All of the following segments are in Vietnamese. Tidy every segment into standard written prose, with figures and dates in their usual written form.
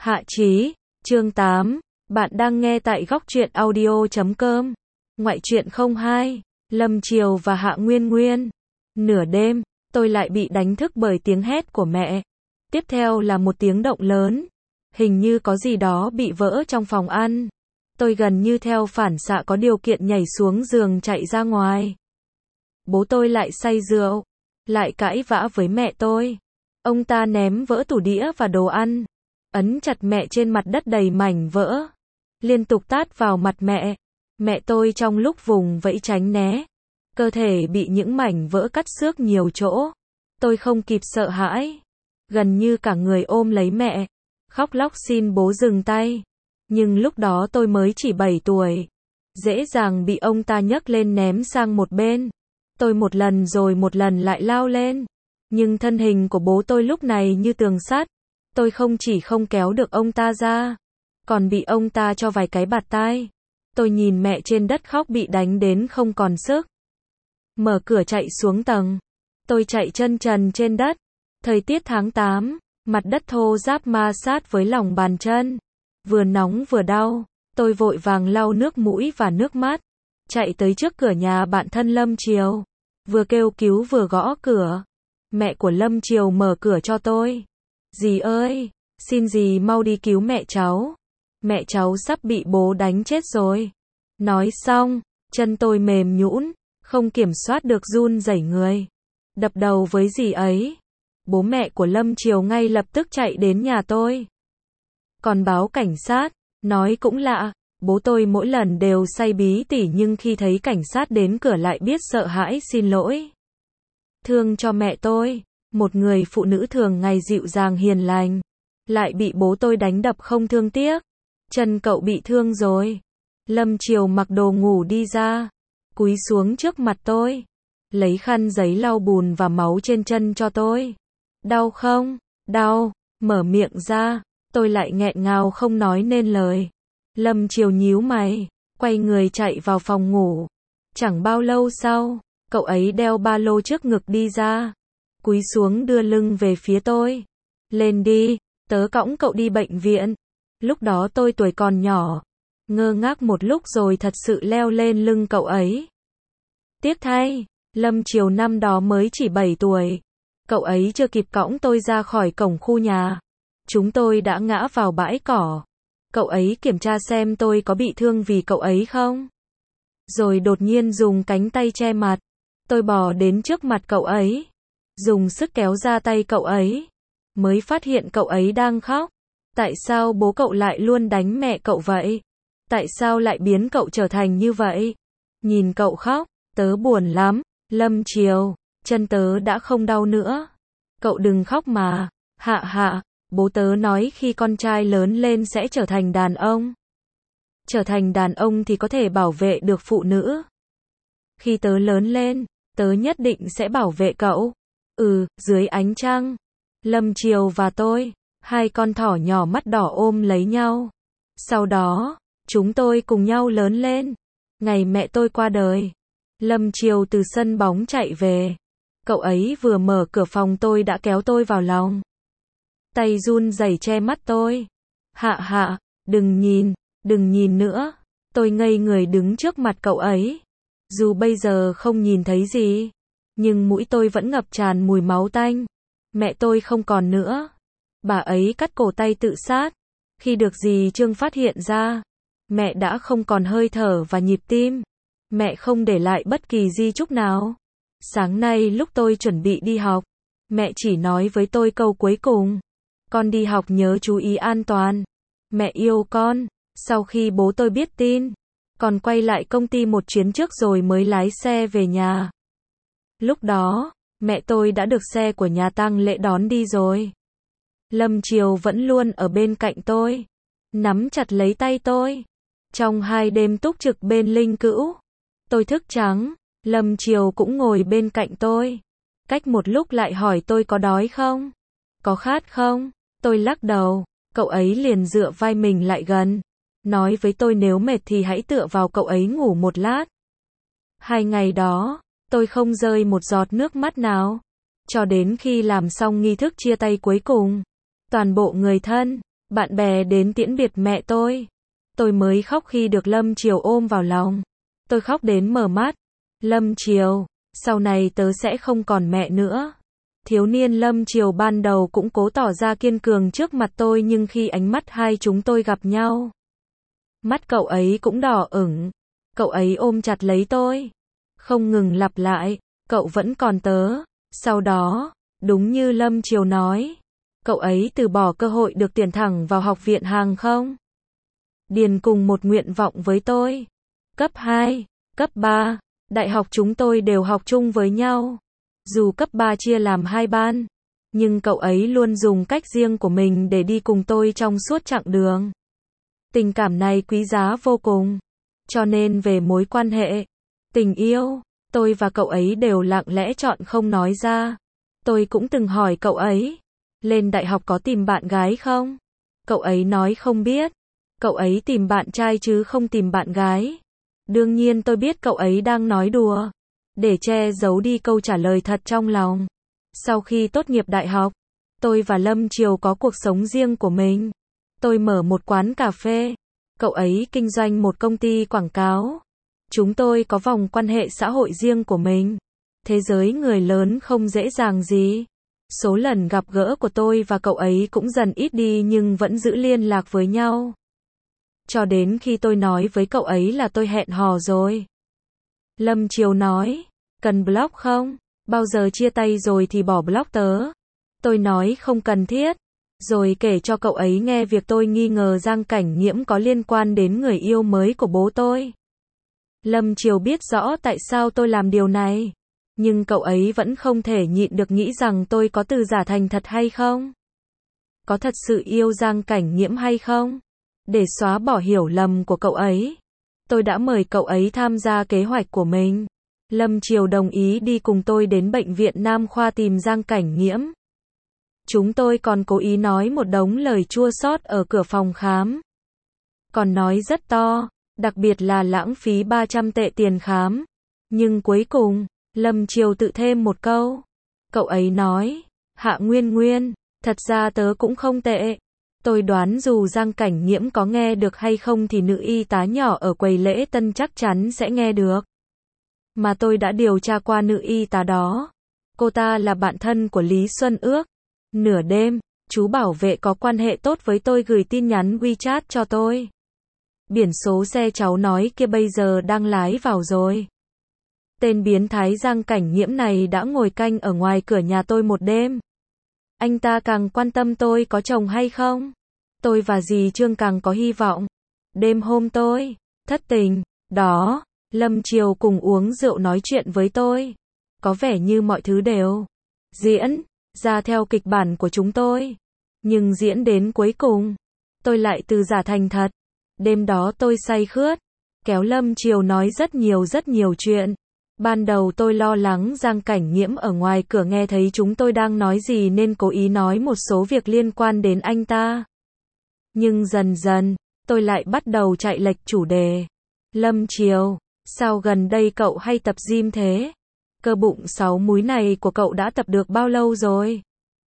Hạ Chí, chương 8, bạn đang nghe tại góc truyện audio.com. Ngoại truyện 02, Lâm Triều và Hạ Nguyên Nguyên. Nửa đêm, tôi lại bị đánh thức bởi tiếng hét của mẹ. Tiếp theo là một tiếng động lớn. Hình như có gì đó bị vỡ trong phòng ăn. Tôi gần như theo phản xạ có điều kiện nhảy xuống giường chạy ra ngoài. Bố tôi lại say rượu, lại cãi vã với mẹ tôi. Ông ta ném vỡ tủ đĩa và đồ ăn, ấn chặt mẹ trên mặt đất đầy mảnh vỡ, liên tục tát vào mặt mẹ. Mẹ tôi trong lúc vùng vẫy tránh né, cơ thể bị những mảnh vỡ cắt xước nhiều chỗ. Tôi không kịp sợ hãi, gần như cả người ôm lấy mẹ, khóc lóc xin bố dừng tay. Nhưng lúc đó tôi mới chỉ 7 tuổi, dễ dàng bị ông ta nhấc lên ném sang một bên. Tôi một lần rồi một lần lại lao lên, nhưng thân hình của bố tôi lúc này như tường sắt. Tôi không chỉ không kéo được ông ta ra, còn bị ông ta cho vài cái bạt tai. Tôi nhìn mẹ trên đất khóc bị đánh đến không còn sức. Mở cửa chạy xuống tầng. Tôi chạy chân trần trên đất. Thời tiết tháng 8, mặt đất thô ráp ma sát với lòng bàn chân. Vừa nóng vừa đau. Tôi vội vàng lau nước mũi và nước mắt, chạy tới trước cửa nhà bạn thân Lâm Triều. Vừa kêu cứu vừa gõ cửa. Mẹ của Lâm Triều mở cửa cho tôi. Dì ơi, xin dì mau đi cứu mẹ cháu. Mẹ cháu sắp bị bố đánh chết rồi. Nói xong, chân tôi mềm nhũn, không kiểm soát được run rẩy người, đập đầu với dì ấy. Bố mẹ của Lâm Triều ngay lập tức chạy đến nhà tôi, còn báo cảnh sát. Nói cũng lạ, bố tôi mỗi lần đều say bí tỉ nhưng khi thấy cảnh sát đến cửa lại biết sợ hãi xin lỗi. Thương cho mẹ tôi, một người phụ nữ thường ngày dịu dàng hiền lành, lại bị bố tôi đánh đập không thương tiếc. Chân cậu bị thương rồi. Lâm Triều mặc đồ ngủ đi ra, cúi xuống trước mặt tôi, lấy khăn giấy lau bùn và máu trên chân cho tôi. Đau không? Đau. Mở miệng ra, tôi lại nghẹn ngào không nói nên lời. Lâm Triều nhíu mày, quay người chạy vào phòng ngủ. Chẳng bao lâu sau, cậu ấy đeo ba lô trước ngực đi ra, cúi xuống đưa lưng về phía tôi. Lên đi, tớ cõng cậu đi bệnh viện. Lúc đó tôi tuổi còn nhỏ, ngơ ngác một lúc rồi thật sự leo lên lưng cậu ấy. Tiếc thay, Lâm Triều năm đó mới chỉ 7 tuổi. Cậu ấy chưa kịp cõng tôi ra khỏi cổng khu nhà, chúng tôi đã ngã vào bãi cỏ. Cậu ấy kiểm tra xem tôi có bị thương vì cậu ấy không, rồi đột nhiên dùng cánh tay che mặt. Tôi bò đến trước mặt cậu ấy, dùng sức kéo ra tay cậu ấy, mới phát hiện cậu ấy đang khóc. Tại sao bố cậu lại luôn đánh mẹ cậu vậy? Tại sao lại biến cậu trở thành như vậy? Nhìn cậu khóc, tớ buồn lắm. Lâm Triều, chân tớ đã không đau nữa. Cậu đừng khóc mà. Hạ hạ, bố tớ nói khi con trai lớn lên sẽ trở thành đàn ông. Trở thành đàn ông thì có thể bảo vệ được phụ nữ. Khi tớ lớn lên, tớ nhất định sẽ bảo vệ cậu. Dưới ánh trăng, Lâm Triều và tôi, hai con thỏ nhỏ mắt đỏ ôm lấy nhau. Sau đó, chúng tôi cùng nhau lớn lên. Ngày mẹ tôi qua đời, Lâm Triều từ sân bóng chạy về. Cậu ấy vừa mở cửa phòng tôi đã kéo tôi vào lòng. Tay run rẩy che mắt tôi. Hạ hạ, đừng nhìn nữa. Tôi ngây người đứng trước mặt cậu ấy. Dù bây giờ không nhìn thấy gì, nhưng mũi tôi vẫn ngập tràn mùi máu tanh. Mẹ tôi không còn nữa. Bà ấy cắt cổ tay tự sát. Khi được dì Trương phát hiện ra, mẹ đã không còn hơi thở và nhịp tim. Mẹ không để lại bất kỳ di chúc nào. Sáng nay lúc tôi chuẩn bị đi học, mẹ chỉ nói với tôi câu cuối cùng. Con đi học nhớ chú ý an toàn. Mẹ yêu con. Sau khi bố tôi biết tin, còn quay lại công ty một chuyến trước rồi mới lái xe về nhà. Lúc đó, mẹ tôi đã được xe của nhà tang lễ đón đi rồi. Lâm Triều vẫn luôn ở bên cạnh tôi, nắm chặt lấy tay tôi. Trong 2 đêm túc trực bên linh cữu, tôi thức trắng, Lâm Triều cũng ngồi bên cạnh tôi. Cách một lúc lại hỏi tôi có đói không? Có khát không? Tôi lắc đầu, cậu ấy liền dựa vai mình lại gần, nói với tôi nếu mệt thì hãy tựa vào cậu ấy ngủ một lát. 2 ngày đó, tôi không rơi một giọt nước mắt nào, cho đến khi làm xong nghi thức chia tay cuối cùng. Toàn bộ người thân, Bạn bè đến tiễn biệt mẹ tôi. Tôi mới khóc khi được Lâm Triều ôm vào lòng. Tôi khóc đến mở mắt. Lâm Triều, sau này tớ sẽ không còn mẹ nữa. Thiếu niên Lâm Triều ban đầu cũng cố tỏ ra kiên cường trước mặt tôi, nhưng khi ánh mắt hai chúng tôi gặp nhau, mắt cậu ấy cũng đỏ ửng. Cậu ấy ôm chặt lấy tôi, không ngừng lặp lại, cậu vẫn còn tớ. Sau đó, đúng như Lâm Triều nói, cậu ấy từ bỏ cơ hội được tuyển thẳng vào học viện hàng không. Điền cùng một nguyện vọng với tôi. Cấp 2, cấp 3, đại học chúng tôi đều học chung với nhau. Dù cấp 3 chia làm hai ban, nhưng cậu ấy luôn dùng cách riêng của mình để đi cùng tôi trong suốt chặng đường. Tình cảm này quý giá vô cùng. Cho nên về mối quan hệ, tình yêu, tôi và cậu ấy đều lặng lẽ chọn không nói ra. Tôi cũng từng hỏi cậu ấy, lên đại học có tìm bạn gái không? Cậu ấy nói không biết. Cậu ấy tìm bạn trai chứ không tìm bạn gái. Đương nhiên tôi biết cậu ấy đang nói đùa, để che giấu đi câu trả lời thật trong lòng. Sau khi tốt nghiệp đại học, tôi và Lâm Triều có cuộc sống riêng của mình. Tôi mở một quán cà phê, cậu ấy kinh doanh một công ty quảng cáo. Chúng tôi có vòng quan hệ xã hội riêng của mình. Thế giới người lớn không dễ dàng gì. Số lần gặp gỡ của tôi và cậu ấy cũng dần ít đi nhưng vẫn giữ liên lạc với nhau. Cho đến khi tôi nói với cậu ấy là tôi hẹn hò rồi. Lâm Triều nói, cần block không? Bao giờ chia tay rồi thì bỏ block tớ. Tôi nói không cần thiết. Rồi kể cho cậu ấy nghe việc tôi nghi ngờ Giang Cảnh Nghiễm có liên quan đến người yêu mới của bố tôi. Lâm Triều biết rõ tại sao tôi làm điều này. Nhưng cậu ấy vẫn không thể nhịn được nghĩ rằng tôi có từ giả thành thật hay không? Có thật sự yêu Giang Cảnh Nghiễm hay không? Để xóa bỏ hiểu lầm của cậu ấy, tôi đã mời cậu ấy tham gia kế hoạch của mình. Lâm Triều đồng ý đi cùng tôi đến bệnh viện Nam Khoa tìm Giang Cảnh Nghiễm. Chúng tôi còn cố ý nói một đống lời chua xót ở cửa phòng khám. Còn nói rất to, đặc biệt là lãng phí 300 tệ tiền khám. Nhưng cuối cùng, Lâm Triều tự thêm một câu. Cậu ấy nói, Hạ Nguyên Nguyên, thật ra tớ cũng không tệ. Tôi đoán dù Giang Cảnh Nghiễm có nghe được hay không thì nữ y tá nhỏ ở quầy lễ tân chắc chắn sẽ nghe được. Mà tôi đã điều tra qua nữ y tá đó. Cô ta là bạn thân của Lý Xuân Ước. Nửa đêm, chú bảo vệ có quan hệ tốt với tôi gửi tin nhắn WeChat cho tôi. Biển số xe cháu nói kia bây giờ đang lái vào rồi. Tên biến thái Giang Cảnh Nghiễm này đã ngồi canh ở ngoài cửa nhà tôi một đêm. Anh ta càng quan tâm tôi có chồng hay không. Tôi và dì Trương càng có hy vọng. Đêm hôm tôi thất tình, đó, Lâm Triều cùng uống rượu nói chuyện với tôi. Có vẻ như mọi thứ đều diễn ra theo kịch bản của chúng tôi. Nhưng diễn đến cuối cùng, tôi lại từ giả thành thật. Đêm đó tôi say khướt, kéo Lâm Triều nói rất nhiều chuyện. Ban đầu tôi lo lắng Giang Cảnh Nghiễm ở ngoài cửa nghe thấy chúng tôi đang nói gì nên cố ý nói một số việc liên quan đến anh ta. Nhưng dần dần, tôi lại bắt đầu chạy lệch chủ đề. Lâm Triều, sao gần đây cậu hay tập gym thế? Cơ bụng 6 múi này của cậu đã tập được bao lâu rồi?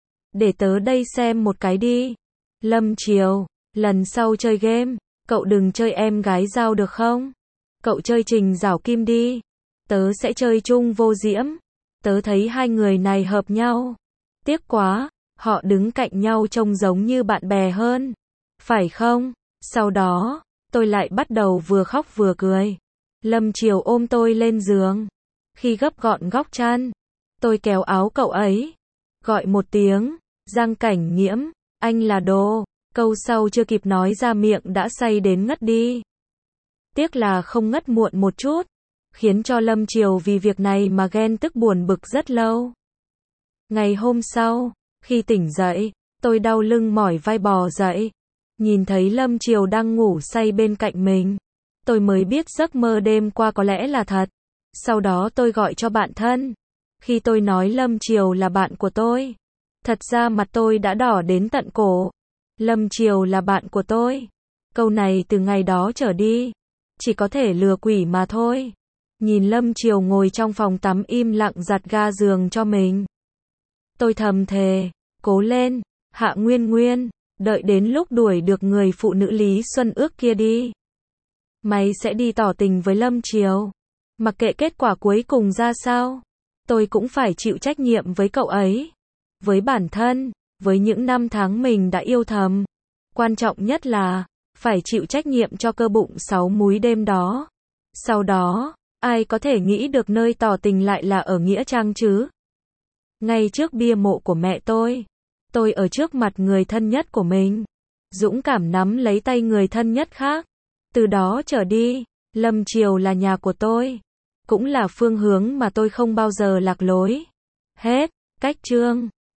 Để tớ đây xem một cái đi. Lâm Triều, lần sau chơi game, cậu đừng chơi em gái dao được không? Cậu chơi Trình Giảo Kim đi. Tớ sẽ chơi chung Vô Diễm. Tớ thấy hai người này hợp nhau. Tiếc quá, họ đứng cạnh nhau trông giống như bạn bè hơn. Phải không? Sau đó, tôi lại bắt đầu vừa khóc vừa cười. Lâm Triều ôm tôi lên giường. Khi gấp gọn góc chăn, tôi kéo áo cậu ấy. Gọi một tiếng, Giang Cảnh Nghiễm, anh là đồ. Câu sau chưa kịp nói ra miệng đã say đến ngất đi. Tiếc là không ngất muộn một chút. Khiến cho Lâm Triều vì việc này mà ghen tức buồn bực rất lâu. Ngày hôm sau, khi tỉnh dậy, tôi đau lưng mỏi vai bò dậy. Nhìn thấy Lâm Triều đang ngủ say bên cạnh mình. Tôi mới biết giấc mơ đêm qua có lẽ là thật. Sau đó tôi gọi cho bạn thân. Khi tôi nói Lâm Triều là bạn của tôi, thật ra mặt tôi đã đỏ đến tận cổ. Lâm Triều là bạn của tôi. Câu này từ ngày đó trở đi, chỉ có thể lừa quỷ mà thôi. Nhìn Lâm Triều ngồi trong phòng tắm im lặng giặt ga giường cho mình. Tôi thầm thề, cố lên, Hạ Nguyên Nguyên, Đợi đến lúc đuổi được người phụ nữ Lý Xuân ước kia đi. Mày sẽ đi tỏ tình với Lâm Chiều. Mặc kệ kết quả cuối cùng ra sao, tôi cũng phải chịu trách nhiệm với cậu ấy. Với bản thân, với những năm tháng mình đã yêu thầm. Quan trọng nhất là, phải chịu trách nhiệm cho cơ bụng 6 múi đêm đó. Sau đó, ai có thể nghĩ được nơi tỏ tình lại là ở Nghĩa Trang chứ? Ngay trước bia mộ của mẹ tôi ở trước mặt người thân nhất của mình, dũng cảm nắm lấy tay người thân nhất khác. Từ đó trở đi, Lâm Chiều là nhà của tôi, cũng là phương hướng mà tôi không bao giờ lạc lối. Hết, cách chương.